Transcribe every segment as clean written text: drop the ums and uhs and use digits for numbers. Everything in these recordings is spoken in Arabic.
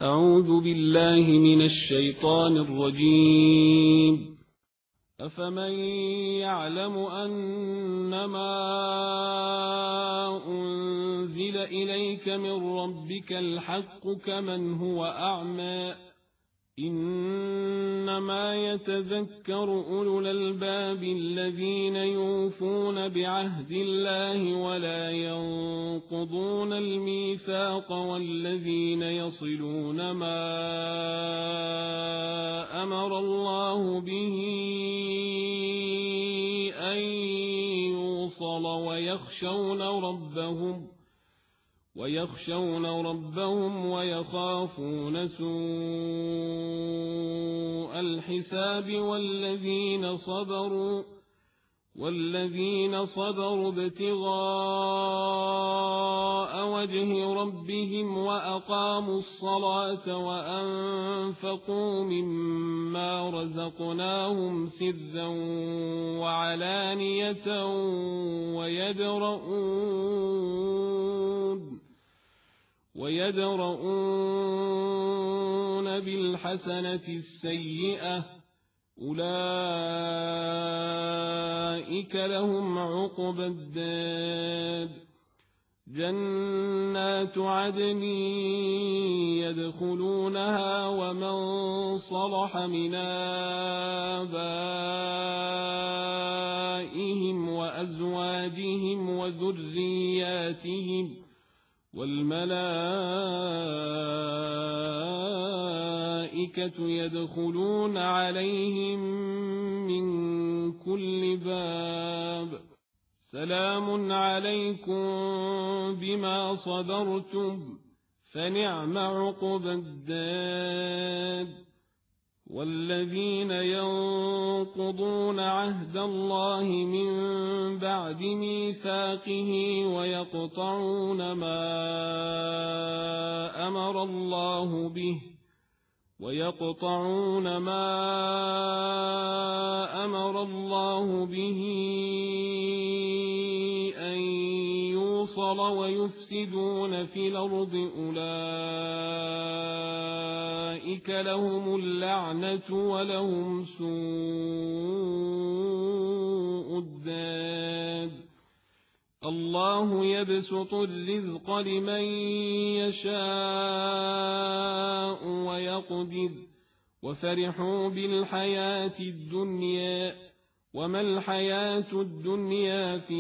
أعوذ بالله من الشيطان الرجيم. أفمن يعلم أنما أنزل إليك من ربك الحق كمن هو أعمى إنما يتذكر أولو الألباب الذين يوفون بعهد الله ولا ينقضون الميثاق والذين يصلون ما أمر الله به أن يوصل ويخشون ربهم ويخافون سوء الحساب والذين صبروا ابتغاء وجه ربهم وأقاموا الصلاة وأنفقوا مما رزقناهم سرا وعلانية ويدرؤون بالحسنة السيئة أولئك لهم عقبى الدار جنات عدن يدخلونها ومن صلح من آبائهم وأزواجهم وذرياتهم والملائكة يدخلون عليهم من كل باب سلام عليكم بما صبرتم فنعم عقبى الدار والذين ينقضون عهد الله من بعد ميثاقه ويقطعون ما أمر الله به أن يوصل ويفسدون في الأرض أولئك لهم اللعنة ولهم سوء الدار الله يبسط الرزق لمن يشاء ويقدر وفرحوا بالحياة الدنيا وما الحياة الدنيا في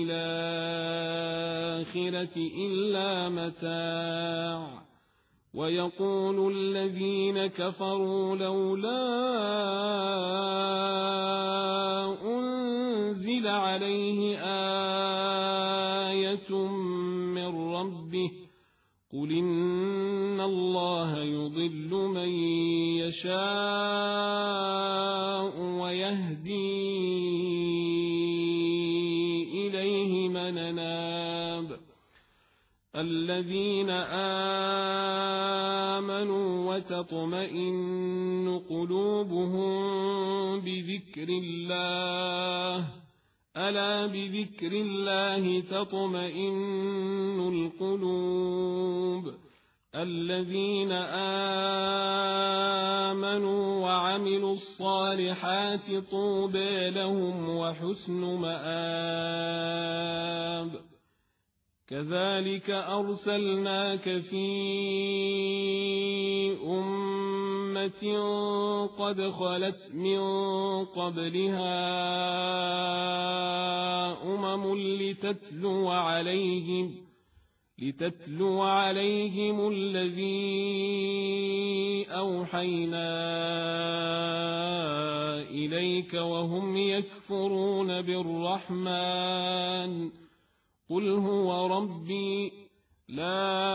الآخرة إلا متاع ويقول الذين كفروا لولا أنزل عليه آية من ربه قل إن الله يضل من يشاء ويهدي إليه من أناب الذين آمنوا وتطمئن قلوبهم بذكر الله ألا بذكر الله تطمئن القلوب الذين آمنوا وعملوا الصالحات طوبى لهم وحسن مآب كذلك أرسلناك في أمة قد خلت من قبلها لتتلو عليهم الذي أوحينا إليك وهم يكفرون بالرحمن قل هو ربي لا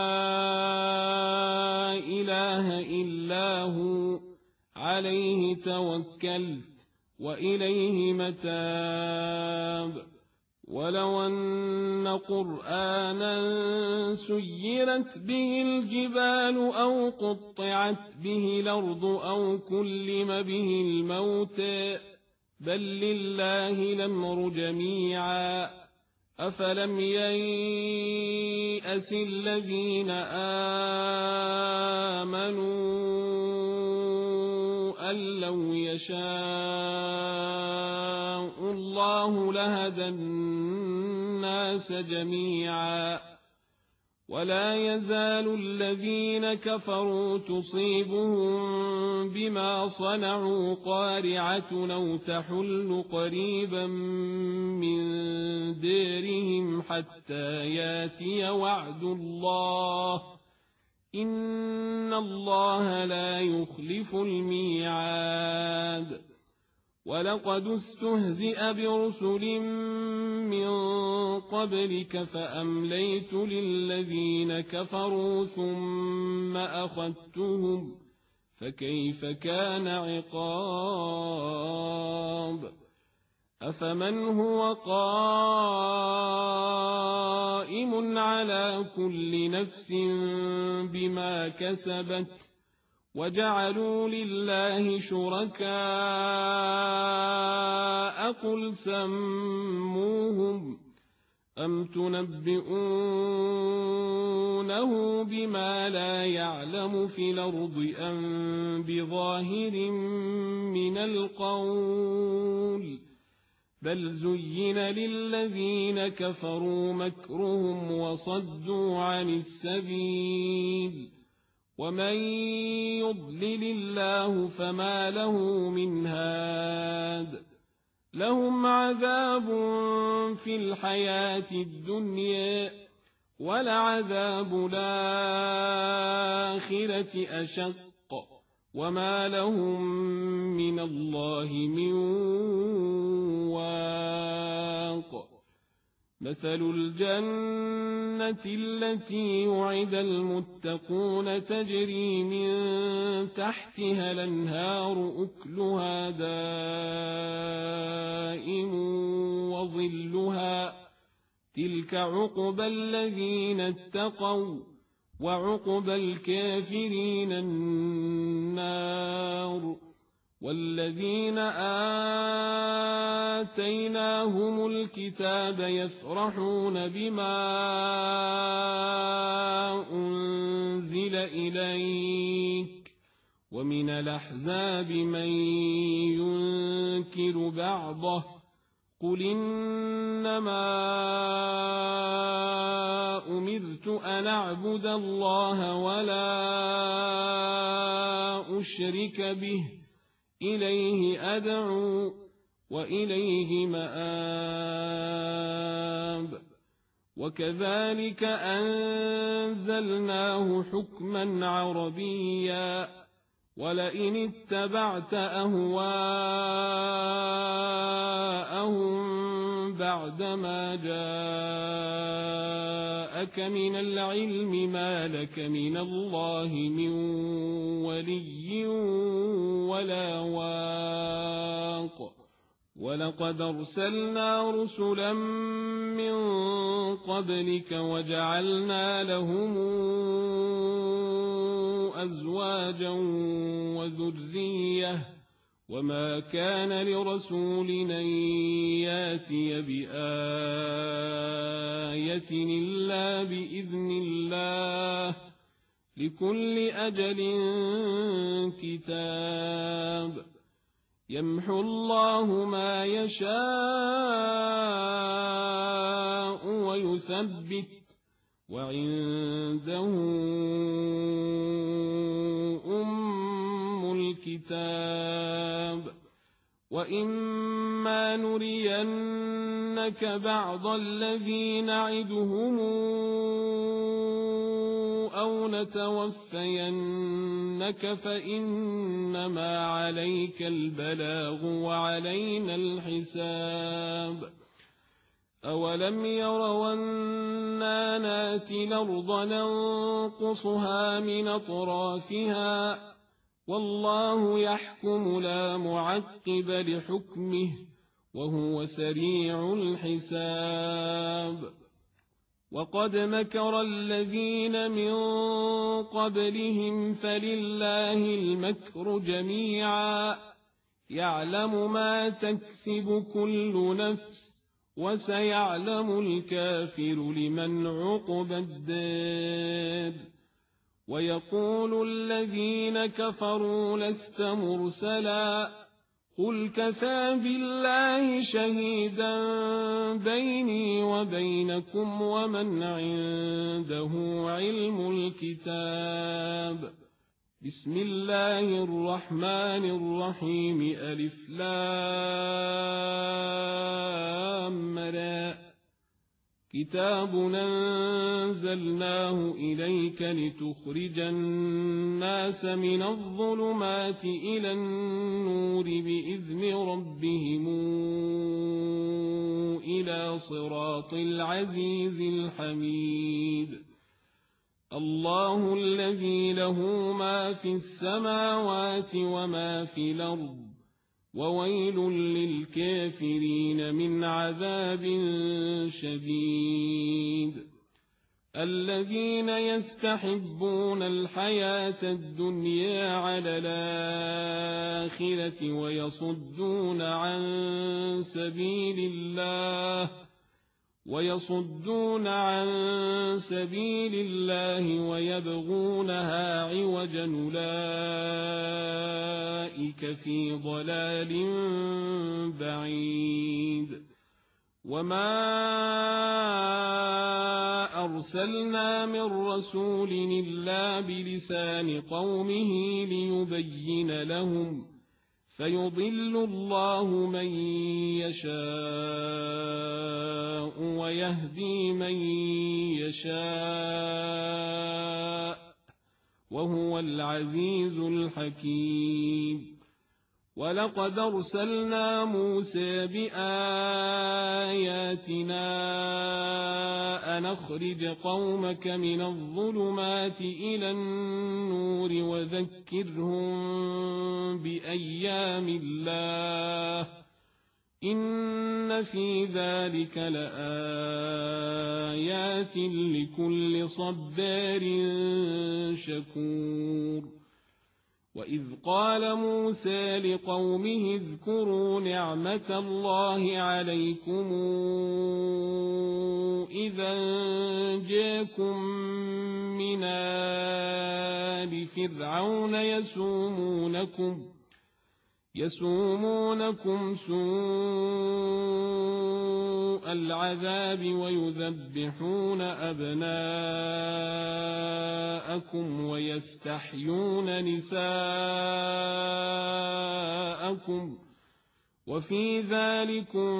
إله إلا هو عليه توكلت وإليه متاب ولو أن قرآنا سيرت به الجبال أو قطعت به الأرض أو كلم به الموتى بل لله الأمر جميعا أفلم ييأس الذين أن لو يشاء الله لهدى الناس جميعا ولا يزال الذين كفروا تصيبهم بما صنعوا قارعة أو تحل قريبا من ديرهم حتى ياتي وعد الله إن الله لا يخلف الميعاد ولقد استهزئ برسل من قبلك فأمليت للذين كفروا ثم أخذتهم فكيف كان عقاب أفمن هو قائم على كل نفس بما كسبت وجعلوا لله شركاء قل سموهم أم تنبئونه بما لا يعلم في الأرض أم بظاهر من القول بل زين للذين كفروا مكرهم وصدوا عن السبيل ومن يضلل الله فما له من هاد لهم عذاب في الحياة الدنيا ولعذاب الآخرة أشق وما لهم من الله من واق مثل الجنة التي وعد المتقون تجري من تحتها الأنهار أكلها دائم وظلها تلك عقبى الذين اتقوا وعقبى الكافرين النار والذين آتيناهم الكتاب يفرحون بما أنزل إليك ومن الأحزاب من ينكر بعضه قل إنما أمرت أن أعبد الله ولا أشرك به إليه أدعو وإليه مآب وكذلك أنزلناه حكما عربيا ولئن اتبعت أهواءهم بعدما جاءك من العلم ما لك من الله من ولي ولا واق ولقد أرسلنا رسلا من قبلك وجعلنا لهم أزواجا وذرية وما كان لرسول أن ياتي بآية إلا بإذن الله لكل أجل كتاب يمحو الله ما يشاء ويثبت وعنده أم الكتاب وإما نرينك بعض الذي نعدهم أو نتوفينك فإنما عليك البلاغ وعلينا الحساب أولم يروا أنا ناتي الأرض ننقصها من أطرافها والله يحكم لا معقب لحكمه وهو سريع الحساب وقد مكر الذين من قبلهم فلله المكر جميعا يعلم ما تكسب كل نفس وسيعلم الكافر لمن عقبى الدار ويقول الذين كفروا لست مرسلا قل كفى بالله شهيدا بيني وبينكم ومن عنده علم الكتاب. بسم الله الرحمن الرحيم ألف لام را كتاب أنزلناه إليك لتخرج الناس من الظلمات إلى النور بإذن ربهم إلى صراط العزيز الحميد. الله الذي له ما في السماوات وما في الأرض وويل للكافرين من عذاب شديد. الذين يستحبون الحياة الدنيا على الآخرة ويصدون عن سبيل الله ويبغونها عوجا أولئك في ضلال بعيد. وما أرسلنا من رسول إلا بلسان قومه ليبين لهم فيضل الله من يشاء ويهدي من يشاء وهو العزيز الحكيم. ولقد أرسلنا موسى بآياتنا أن أخرج قومك من الظلمات إلى النور وذكرهم بأيام الله إن في ذلك لآيات لكل صبار شكور. وإذ قال موسى لقومه اذكروا نعمة الله عليكم إذا جاءكم من آل فرعون يسومونكم سوء العذاب ويذبحون أبناءكم ويستحيون نساءكم وفي ذلكم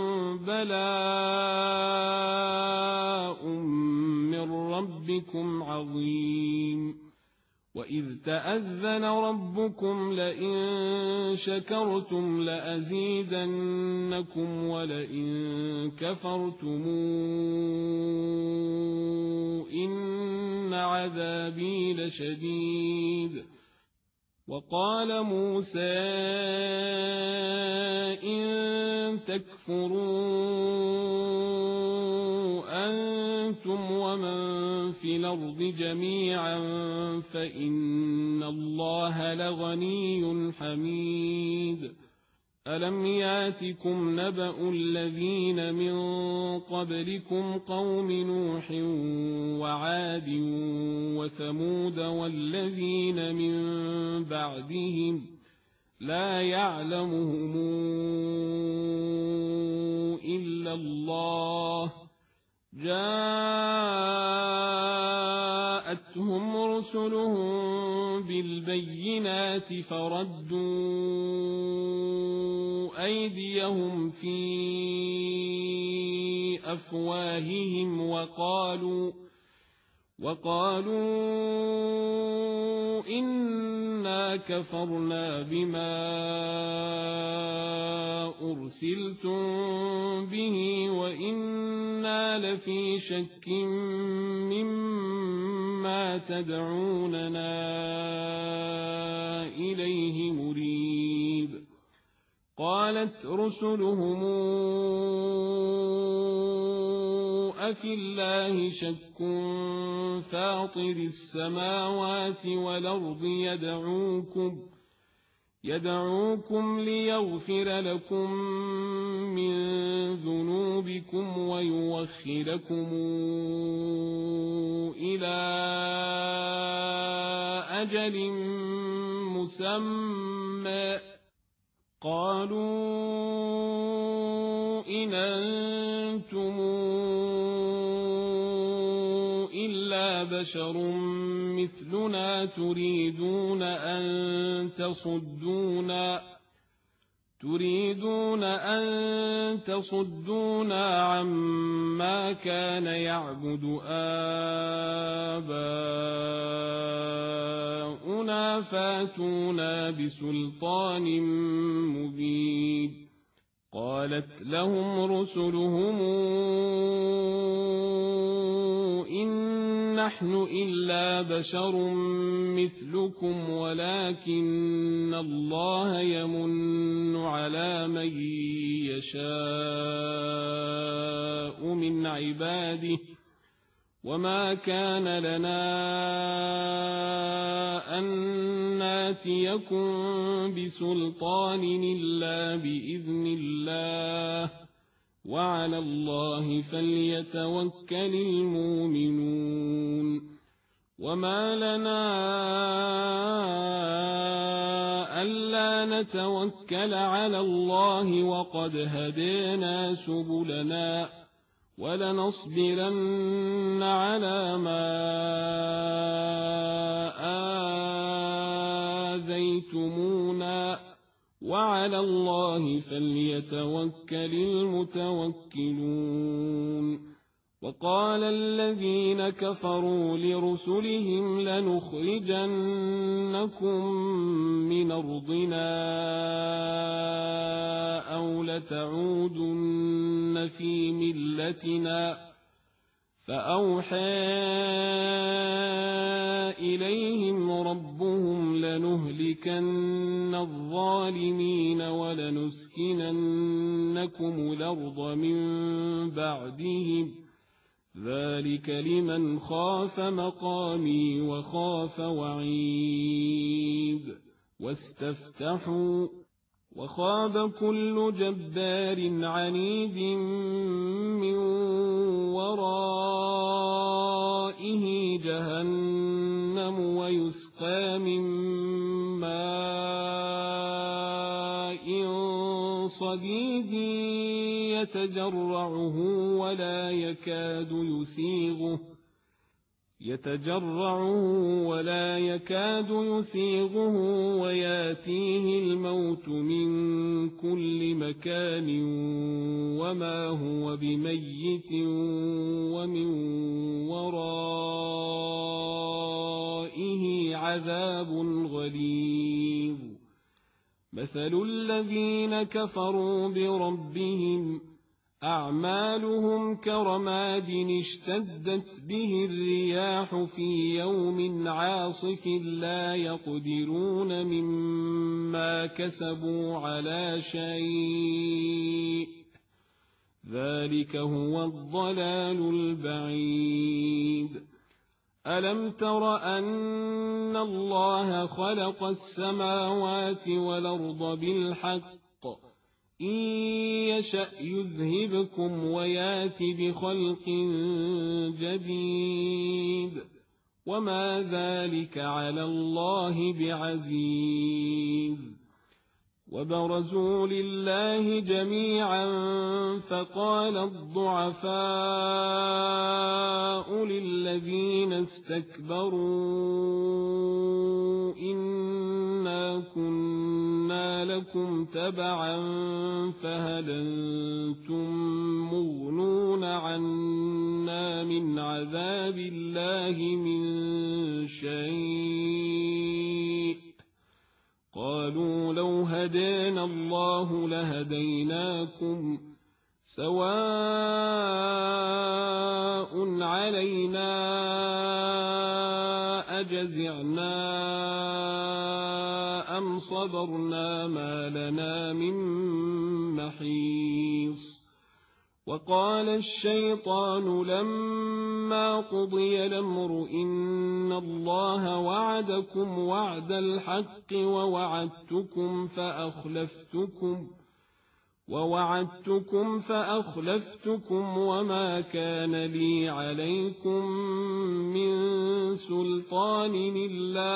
بلاء من ربكم عظيم. وإذ تأذن ربكم لئن شكرتم لأزيدنكم ولئن كفرتم إن عذابي لشديد. وقال موسى إن تكفروا أنتم ومن في الأرض جميعا فإن الله لغني حميد. ألم ياتكم نبأ الذين من قبلكم قوم نوح وعاد وثمود والذين من بعدهم لا يعلمهم إلا الله جاءتهم رسلهم بالبينات فردوا أيديهم في أفواههم وقالوا إنا كفرنا بما أرسلتم به وإنا لفي شك مما تدعوننا إليه مريب. قالت رسلهم أفي الله شك يدعوكم ليغفر لكم من ذنوبكم ويوخركم إلى أجل مسمى قالوا إن أنتم إلا بشر مثلنا تريدون أن تصدونا عما كان يعبد آباؤنا فاتونا بسلطان مبين قالت لهم رسلهم إن نحن إلا بشر مثلكم ولكن الله يمن على من يشاء من عباده وما كان لنا أن ناتيكم بسلطان إلا بإذن الله وعلى الله فليتوكل المؤمنون وما لنا ألا نتوكل على الله وقد هدينا سبلنا ولنصبرن على ما آذيتمونا وعلى الله فليتوكل المتوكلون وقال الذين كفروا لرسلهم لنخرجنكم من أرضنا أو لتعودن في ملتنا فأوحى إليهم ربهم لنهلكن الظالمين ولنسكننكم الأرض من بعدهم ذلك لمن خاف مقامي وخاف وعيد واستفتحوا وخاب كل جبار عنيد من ورائه جهنم ويسقى من ماء صديد يتجرعه ولا يكاد يسيغه وياتيه الموت من كل مكان وما هو بميت ومن ورائه عذاب غليظ مثل الذين كفروا بربهم أعمالهم كرماد اشتدت به الرياح في يوم عاصف لا يقدرون مما كسبوا على شيء ذلك هو الضلال البعيد ألم تر أن الله خلق السماوات والأرض بالحق إن يشأ يذهبكم ويات بخلق جديد وما ذلك على الله بعزيز وبرزوا لله جميعا فقال الضعفاء للذين استكبروا إنا كنا لكم تبعا فهل أنتم مغنون عنا من عذاب الله من شيء قالوا لو هدانا الله لهديناكم سواء علينا أجزعنا أم صبرنا ما لنا من محيص وقال الشيطان لما قضي الأمر إن الله وعدكم وعد الحق ووعدتكم فأخلفتكم وما كان لي عليكم من سلطان إلا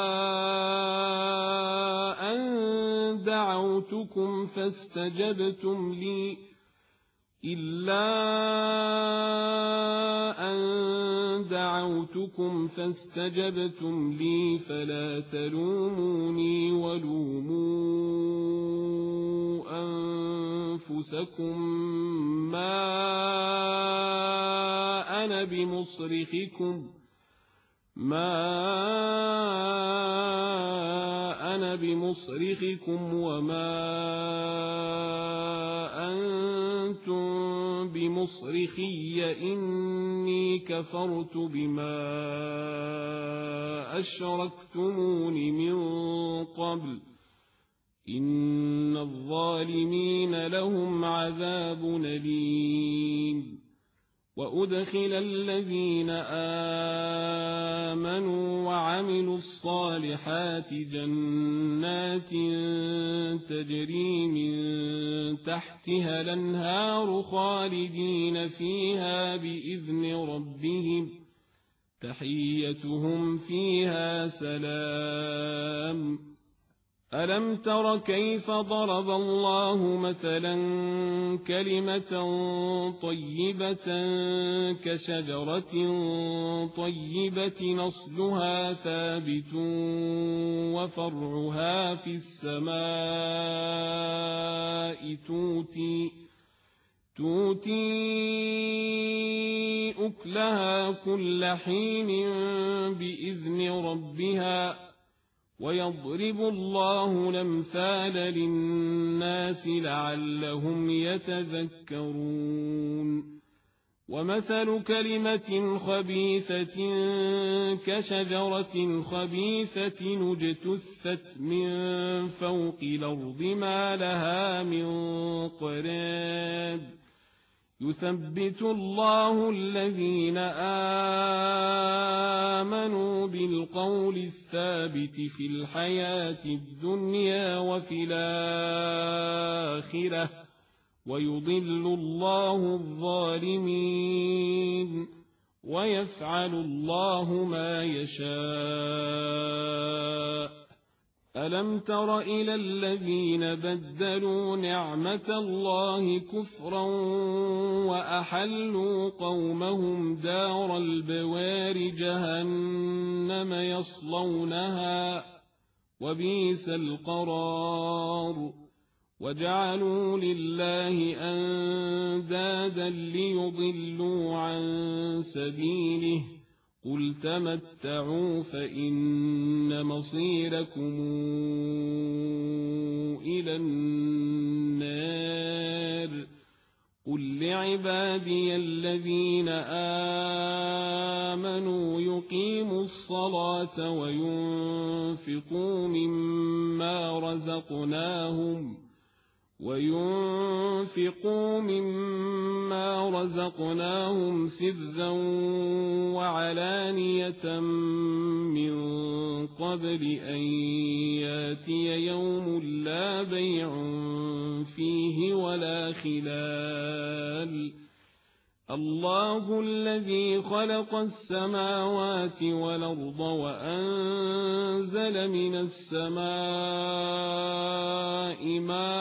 أن دعوتكم فاستجبتم لي فلا تلوموني ولوموا أنفسكم ما أنا بمصرخكم وما أنتم بمصرخي إني كفرت بما أشركتمون من قبل إن الظالمين لهم عذاب أليم وأدخل الذين آمنوا وعملوا الصالحات جنات تجري من تحتها الأنهار خالدين فيها بإذن ربهم تحيتهم فيها سلام ألم تر كيف ضرب الله مثلا كلمة طيبة كشجرة طيبة أصلها ثابت وفرعها في السماء تؤتي أكلها كل حين بإذن ربها ويضرب الله الأمثال للناس لعلهم يتذكرون ومثل كلمة خبيثة كشجرة خبيثة اجتثت من فوق الأرض ما لها من قرار يثبت الله الذين آمنوا بالقول الثابت في الحياة الدنيا وفي الآخرة ويضل الله الظالمين ويفعل الله ما يشاء ألم تر إلى الذين بدلوا نعمة الله كفرا وأحلوا قومهم دار البوار جهنم يصلونها وبئس القرار وجعلوا لله أندادا ليضلوا عن سبيله قل تمتعوا فإن مصيركم إلى النار قل لعبادي الذين آمنوا يقيموا الصلاة وينفقوا مما رزقناهم سرا وعلانية من قبل أن ياتي يوم لا بيع فيه ولا خلال الله الذي خلق السماوات والأرض وأنزل من السماء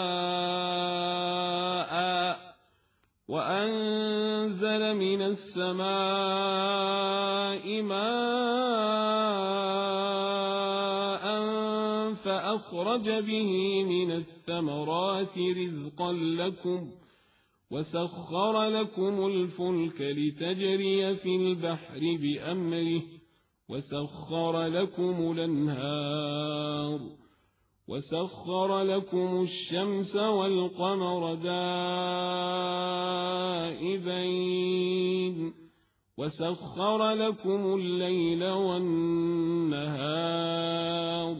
ماء فأخرج به من الثمرات رزقا لكم وسخر لكم الفلك لتجري في البحر بأمره وسخر لكم الأنهار وسخر لكم الشمس والقمر دائبين وسخر لكم الليل والنهار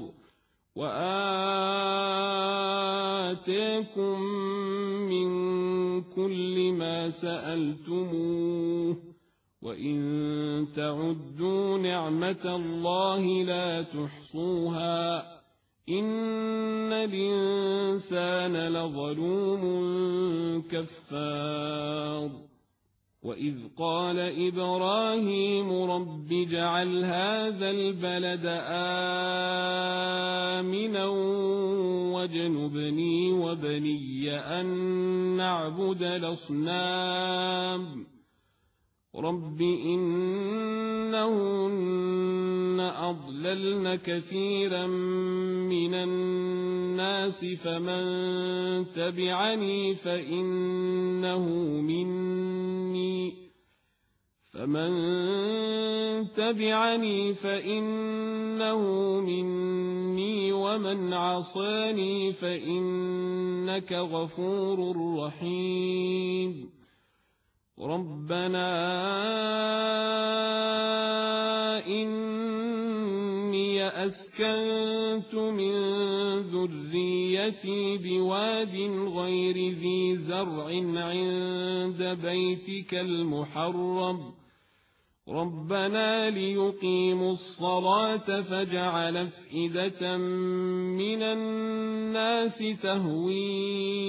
وآتاكم من بكل ما سألتموه وإن تعدوا نعمة الله لا تحصوها إن الإنسان لظلوم كفار وإذ قال إبراهيم رب اجعل هذا البلد آمنا واجنبني وبني أن نعبد الأصنام رب إنهن أضللن كثيرا من الناس فمن تبعني فإنه مني ومن عصاني فإنك غفور رحيم ربنا إني أسكنت من ذريتي بواد غير ذي زرع عند بيتك المحرم ربنا ليقيموا الصلاة فاجعل أفئدة من الناس تهوي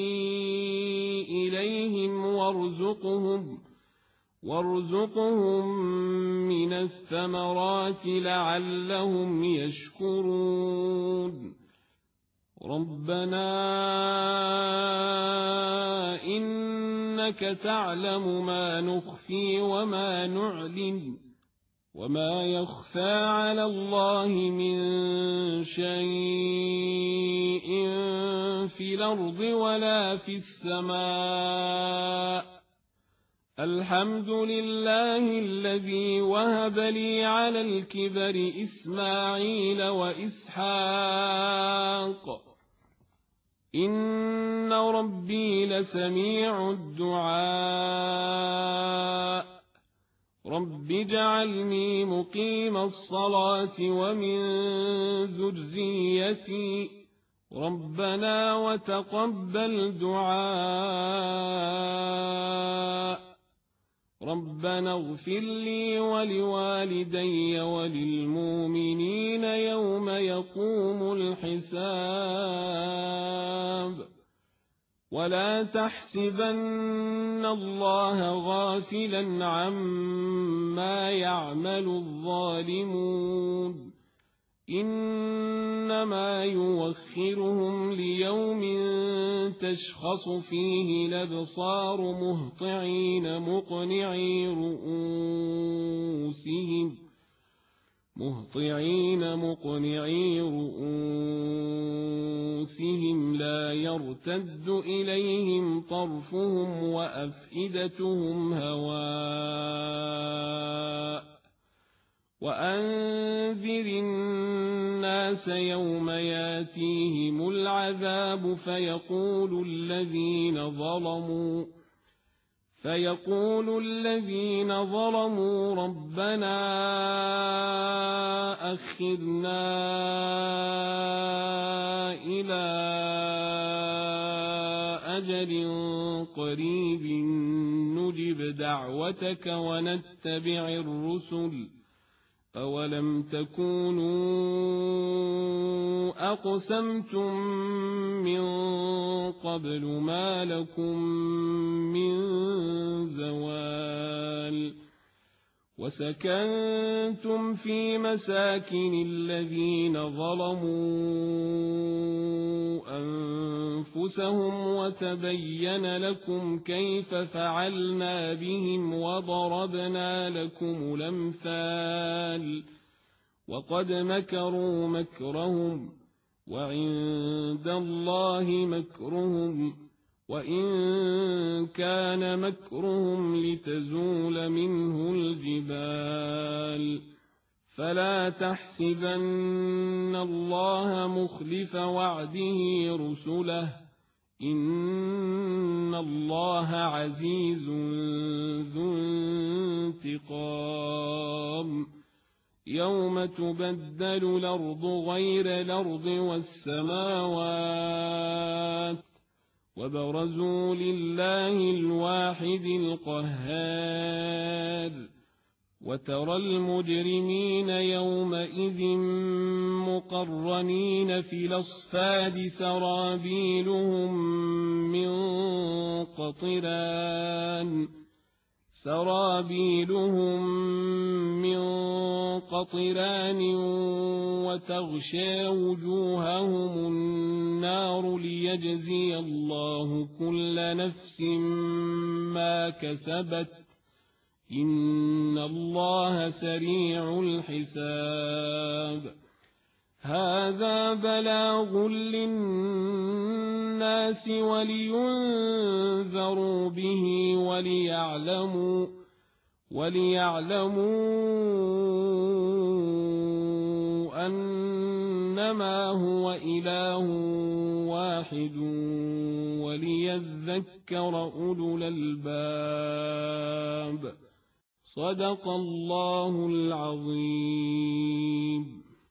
إليهم وارزقهم من الثمرات لعلهم يشكرون ربنا إنك تعلم ما نخفي وما نعلن وما يخفى على الله من شيء في الأرض ولا في السماء الحمد لله الذي وهب لي على الكبر إسماعيل وإسحاق إن ربي لسميع الدعاء رب اجعلني مقيم الصلاة ومن ذريتي ربنا وتقبل دعاء ربنا اغفر لي ولوالدي وللمؤمنين يوم يقوم الحساب ولا تحسبن الله غافلا عما يعمل الظالمون إنما يوخرهم ليوم تشخص فيه الأبصار مهطعين مقنعي رؤوسهم لا يرتد إليهم طرفهم وأفئدتهم هواء وأنذر الناس يوم ياتيهم العذاب فيقول الذين ظلموا ربنا أخرنا إلى أجل قريب نجب دعوتك ونتبع الرسل أولم تكونوا أقسمتم من قبل ما لكم من زوال وسكنتم في مساكن الذين ظلموا أنفسهم وتبين لكم كيف فعلنا بهم وضربنا لكم الأمثال وقد مكروا مكرهم وعند الله مكرهم وإن كان مكرهم لتزول منه الجبال فلا تحسبن الله مخلف وعده رسله إن الله عزيز ذو انتقام يوم تبدل الأرض غير الأرض والسماوات وبرزوا لله الواحد القهار وترى المجرمين يومئذ مقرنين في الأصفاد سرابيلهم من قطران وتغشى وجوههم النار ليجزي الله كل نفس ما كسبت إن الله سريع الحساب هذا بلاغ للناس ولينذروا به وليعلموا أنما هو إله واحد وليذكر أولو الألباب صدق الله العظيم.